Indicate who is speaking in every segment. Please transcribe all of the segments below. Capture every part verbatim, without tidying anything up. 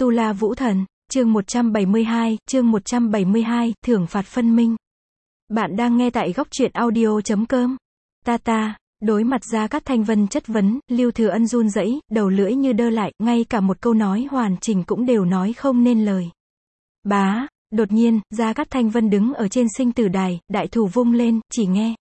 Speaker 1: Tu La Vũ Thần, chương một trăm bảy mươi hai, chương một trăm bảy mươi hai, thưởng phạt phân minh. Bạn đang nghe tại góc truyện audio chấm com. Ta ta, đối mặt Gia Cát Thanh Vân chất vấn, Lưu Thừa Ân run rẩy, đầu lưỡi như đơ lại, ngay cả một câu nói hoàn chỉnh cũng đều nói không nên lời. Bá, đột nhiên, Gia Cát Thanh Vân đứng ở trên sinh tử đài, đại thủ vung lên, chỉ nghe.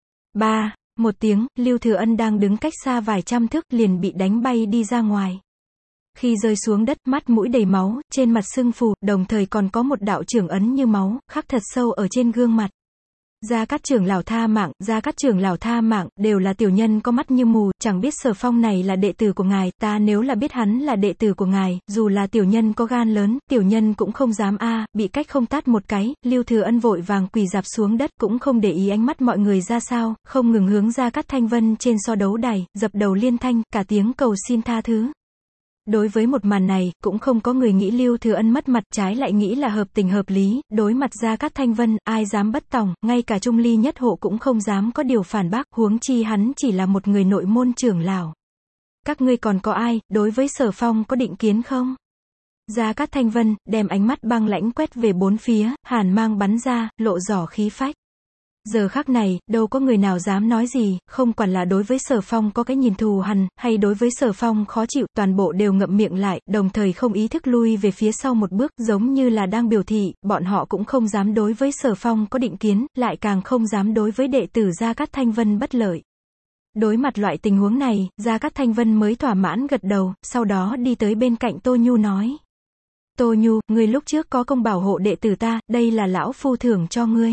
Speaker 1: Ba, một tiếng, Lưu Thừa Ân đang đứng cách xa vài trăm thước liền bị đánh bay đi ra ngoài. Khi rơi xuống đất, mắt mũi đầy máu, trên mặt sưng phù, đồng thời còn có một đạo trưởng ấn như máu, khắc thật sâu ở trên gương mặt. Gia Cát trưởng lão tha mạng, Gia Cát trưởng lão tha mạng, đều là tiểu nhân có mắt như mù, chẳng biết Sở Phong này là đệ tử của ngài, ta nếu là biết hắn là đệ tử của ngài, dù là tiểu nhân có gan lớn, tiểu nhân cũng không dám a, à, bị cách không tát một cái, Lưu Thừa Ân vội vàng quỳ rạp xuống đất, cũng không để ý ánh mắt mọi người ra sao, không ngừng hướng Gia Cát Thanh Vân trên so đấu đài, dập đầu liên thanh, cả tiếng cầu xin tha thứ. Đối với một màn này, cũng không có người nghĩ Lưu Thừa Ân mất mặt, trái lại nghĩ là hợp tình hợp lý, đối mặt Gia Cát Thanh Vân, ai dám bất tòng, ngay cả Trung Ly nhất hộ cũng không dám có điều phản bác, huống chi hắn chỉ là một người nội môn trưởng lão. Các ngươi còn có ai, đối với Sở Phong có định kiến không? Gia Cát Thanh Vân, đem ánh mắt băng lãnh quét về bốn phía, hàn mang bắn ra, lộ rõ khí phách. Giờ khắc này, đâu có người nào dám nói gì, không quản là đối với Sở Phong có cái nhìn thù hằn, hay đối với Sở Phong khó chịu, toàn bộ đều ngậm miệng lại, đồng thời không ý thức lui về phía sau một bước, giống như là đang biểu thị, bọn họ cũng không dám đối với Sở Phong có định kiến, lại càng không dám đối với đệ tử Gia Cát Thanh Vân bất lợi. Đối mặt loại tình huống này, Gia Cát Thanh Vân mới thỏa mãn gật đầu, sau đó đi tới bên cạnh Tô Nhu nói. Tô Nhu, ngươi lúc trước có công bảo hộ đệ tử ta, đây là lão phu thưởng cho ngươi.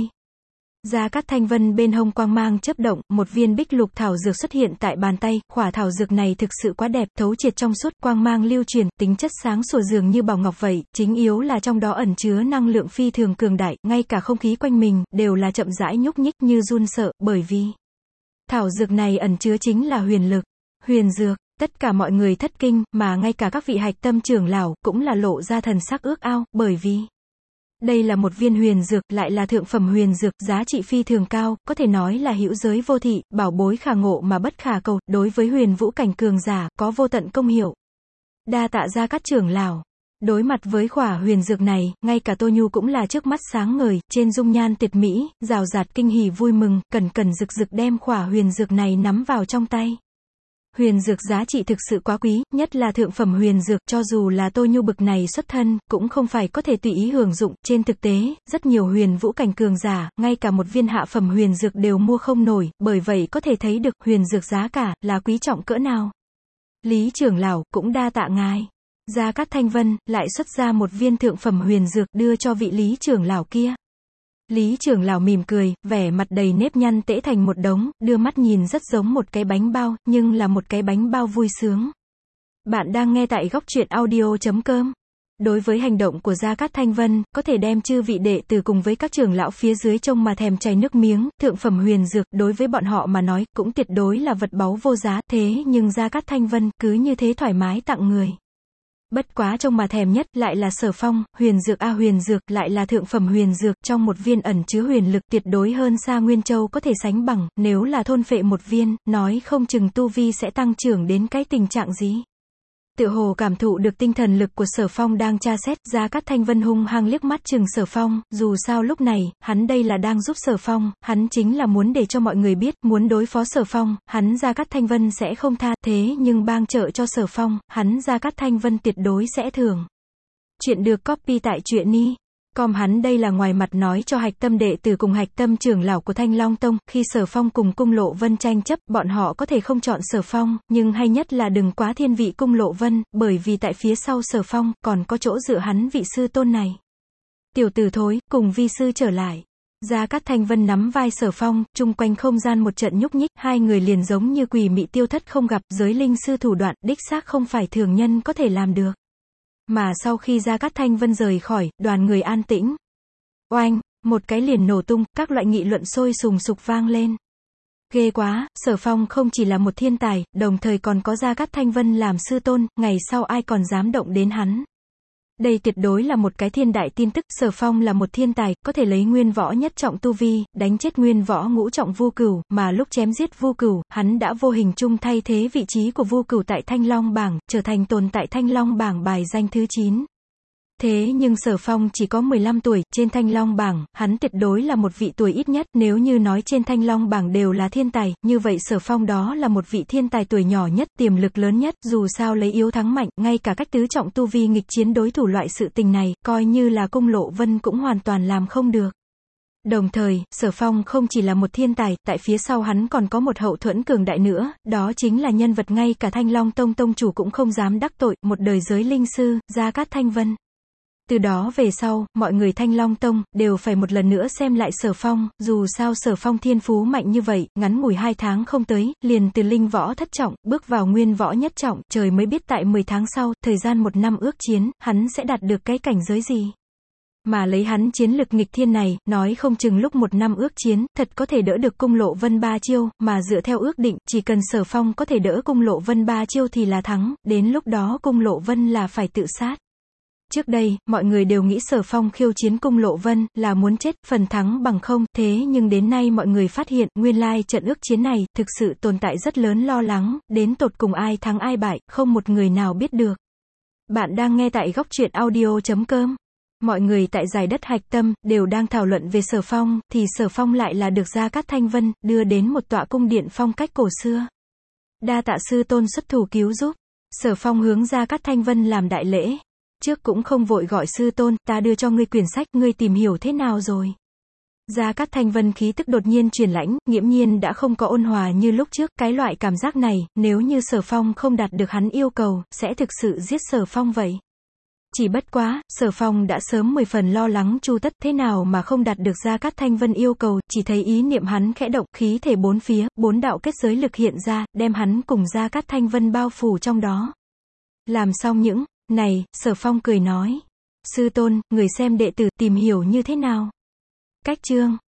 Speaker 1: Gia Cát Thanh Vân bên hông quang mang chớp động, một viên bích lục thảo dược xuất hiện tại bàn tay, khỏa thảo dược này thực sự quá đẹp, thấu triệt trong suốt, quang mang lưu truyền, tính chất sáng sủa dường như bảo ngọc vậy, chính yếu là trong đó ẩn chứa năng lượng phi thường cường đại, ngay cả không khí quanh mình, đều là chậm rãi nhúc nhích như run sợ, bởi vì thảo dược này ẩn chứa chính là huyền lực, huyền dược. Tất cả mọi người thất kinh, mà ngay cả các vị hạch tâm trưởng lão, cũng là lộ ra thần sắc ước ao, bởi vì đây là một viên huyền dược, lại là thượng phẩm huyền dược, giá trị phi thường cao, có thể nói là hữu giới vô thị, bảo bối khả ngộ mà bất khả cầu, đối với huyền vũ cảnh cường giả, có vô tận công hiệu. Đa tạ Gia Cát trưởng lão. Đối mặt với khỏa huyền dược này, ngay cả Tô Nhu cũng là trước mắt sáng ngời, trên dung nhan tuyệt mỹ, rào rạt kinh hỉ vui mừng, cẩn cẩn rực rực đem khỏa huyền dược này nắm vào trong tay. Huyền dược giá trị thực sự quá quý, nhất là thượng phẩm huyền dược, cho dù là Tô Nhu bực này xuất thân, cũng không phải có thể tùy ý hưởng dụng, trên thực tế, rất nhiều huyền vũ cảnh cường giả, ngay cả một viên hạ phẩm huyền dược đều mua không nổi, bởi vậy có thể thấy được, huyền dược giá cả, là quý trọng cỡ nào. Lý trưởng lão, cũng đa tạ ngài. Gia Cát Thanh Vân, lại xuất ra một viên thượng phẩm huyền dược, đưa cho vị Lý trưởng lão kia. Lý trưởng lão mỉm cười, vẻ mặt đầy nếp nhăn tễ thành một đống, đưa mắt nhìn rất giống một cái bánh bao, nhưng là một cái bánh bao vui sướng. Bạn đang nghe tại góc truyện audio chấm com. Đối với hành động của Gia Cát Thanh Vân, có thể đem chư vị đệ tử cùng với các trưởng lão phía dưới trông mà thèm chảy nước miếng, thượng phẩm huyền dược, đối với bọn họ mà nói, cũng tuyệt đối là vật báu vô giá, thế nhưng Gia Cát Thanh Vân, cứ như thế thoải mái tặng người. Bất quá trông mà thèm nhất, lại là Sở Phong, huyền dược a huyền dược, lại là thượng phẩm huyền dược, trong một viên ẩn chứa huyền lực tuyệt đối hơn xa Nguyên Châu có thể sánh bằng, nếu là thôn phệ một viên, nói không chừng tu vi sẽ tăng trưởng đến cái tình trạng gì. Tựa hồ cảm thụ được tinh thần lực của Sở Phong đang tra xét, Gia Cát Thanh Vân hung hăng liếc mắt chừng Sở Phong, dù sao lúc này, hắn đây là đang giúp Sở Phong, hắn chính là muốn để cho mọi người biết, muốn đối phó Sở Phong, hắn Gia Cát Thanh Vân sẽ không tha, thế nhưng bang trợ cho Sở Phong, hắn Gia Cát Thanh Vân tuyệt đối sẽ thưởng. Chuyện được copy tại truyện ni. Com hắn đây là ngoài mặt nói cho hạch tâm đệ tử cùng hạch tâm trưởng lão của Thanh Long Tông, khi Sở Phong cùng Cung Lộ Vân tranh chấp, bọn họ có thể không chọn Sở Phong, nhưng hay nhất là đừng quá thiên vị Cung Lộ Vân, bởi vì tại phía sau Sở Phong, còn có chỗ dựa hắn vị sư tôn này. Tiểu tử thối, cùng vi sư trở lại. Gia Cát Thanh Vân nắm vai Sở Phong, chung quanh không gian một trận nhúc nhích, hai người liền giống như quỷ mị tiêu thất không gặp, giới linh sư thủ đoạn, đích xác không phải thường nhân có thể làm được. Mà sau khi Gia Cát Thanh Vân rời khỏi, đoàn người an tĩnh. Oanh, một cái liền nổ tung, các loại nghị luận sôi sùng sục vang lên. Ghê quá, Sở Phong không chỉ là một thiên tài, đồng thời còn có Gia Cát Thanh Vân làm sư tôn, ngày sau ai còn dám động đến hắn. Đây tuyệt đối là một cái thiên đại tin tức, Sở Phong là một thiên tài, có thể lấy nguyên võ nhất trọng tu vi, đánh chết nguyên võ ngũ trọng Vu Cửu, mà lúc chém giết Vu Cửu, hắn đã vô hình chung thay thế vị trí của Vu Cửu tại Thanh Long bảng, trở thành tồn tại Thanh Long bảng bài danh thứ chín. Thế nhưng Sở Phong chỉ có mười lăm tuổi, trên Thanh Long bảng, hắn tuyệt đối là một vị tuổi ít nhất, nếu như nói trên Thanh Long bảng đều là thiên tài, như vậy Sở Phong đó là một vị thiên tài tuổi nhỏ nhất, tiềm lực lớn nhất, dù sao lấy yếu thắng mạnh, ngay cả cách tứ trọng tu vi nghịch chiến đối thủ loại sự tình này, coi như là Cung Lộ Vân cũng hoàn toàn làm không được. Đồng thời, Sở Phong không chỉ là một thiên tài, tại phía sau hắn còn có một hậu thuẫn cường đại nữa, đó chính là nhân vật ngay cả Thanh Long Tông tông chủ cũng không dám đắc tội, một đời giới linh sư, Gia Cát Thanh Vân. Từ đó về sau, mọi người Thanh Long Tông, đều phải một lần nữa xem lại Sở Phong, dù sao Sở Phong thiên phú mạnh như vậy, ngắn ngủi hai tháng không tới, liền từ linh võ thất trọng, bước vào nguyên võ nhất trọng, trời mới biết tại mười tháng sau, thời gian một năm ước chiến, hắn sẽ đạt được cái cảnh giới gì. Mà lấy hắn chiến lực nghịch thiên này, nói không chừng lúc một năm ước chiến, thật có thể đỡ được Cung Lộ Vân ba chiêu, mà dựa theo ước định, chỉ cần Sở Phong có thể đỡ Cung Lộ Vân ba chiêu thì là thắng, đến lúc đó Cung Lộ Vân là phải tự sát. Trước đây, mọi người đều nghĩ Sở Phong khiêu chiến Cung Lộ Vân, là muốn chết, phần thắng bằng không, thế nhưng đến nay mọi người phát hiện, nguyên lai trận ước chiến này, thực sự tồn tại rất lớn lo lắng, đến tột cùng ai thắng ai bại, không một người nào biết được. Bạn đang nghe tại góc truyện audio chấm com. Mọi người tại giải đất Hạch Tâm, đều đang thảo luận về Sở Phong, thì Sở Phong lại là được Gia Cát Thanh Vân, đưa đến một tọa cung điện phong cách cổ xưa. Đa tạ sư tôn xuất thủ cứu giúp. Sở Phong hướng Gia Cát Thanh Vân làm đại lễ. Trước cũng không vội gọi sư tôn, ta đưa cho ngươi quyển sách, ngươi tìm hiểu thế nào rồi. Gia Cát Thanh Vân khí tức đột nhiên truyền lãnh, nghiễm nhiên đã không có ôn hòa như lúc trước, cái loại cảm giác này, nếu như Sở Phong không đạt được hắn yêu cầu, sẽ thực sự giết Sở Phong vậy. Chỉ bất quá, Sở Phong đã sớm mười phần lo lắng chu tất, thế nào mà không đạt được Gia Cát Thanh Vân yêu cầu, chỉ thấy ý niệm hắn khẽ động, khí thể bốn phía, bốn đạo kết giới lực hiện ra, đem hắn cùng Gia Cát Thanh Vân bao phủ trong đó. Làm xong những này, Sở Phong cười nói, sư tôn, người xem đệ tử tìm hiểu như thế nào? Cách chương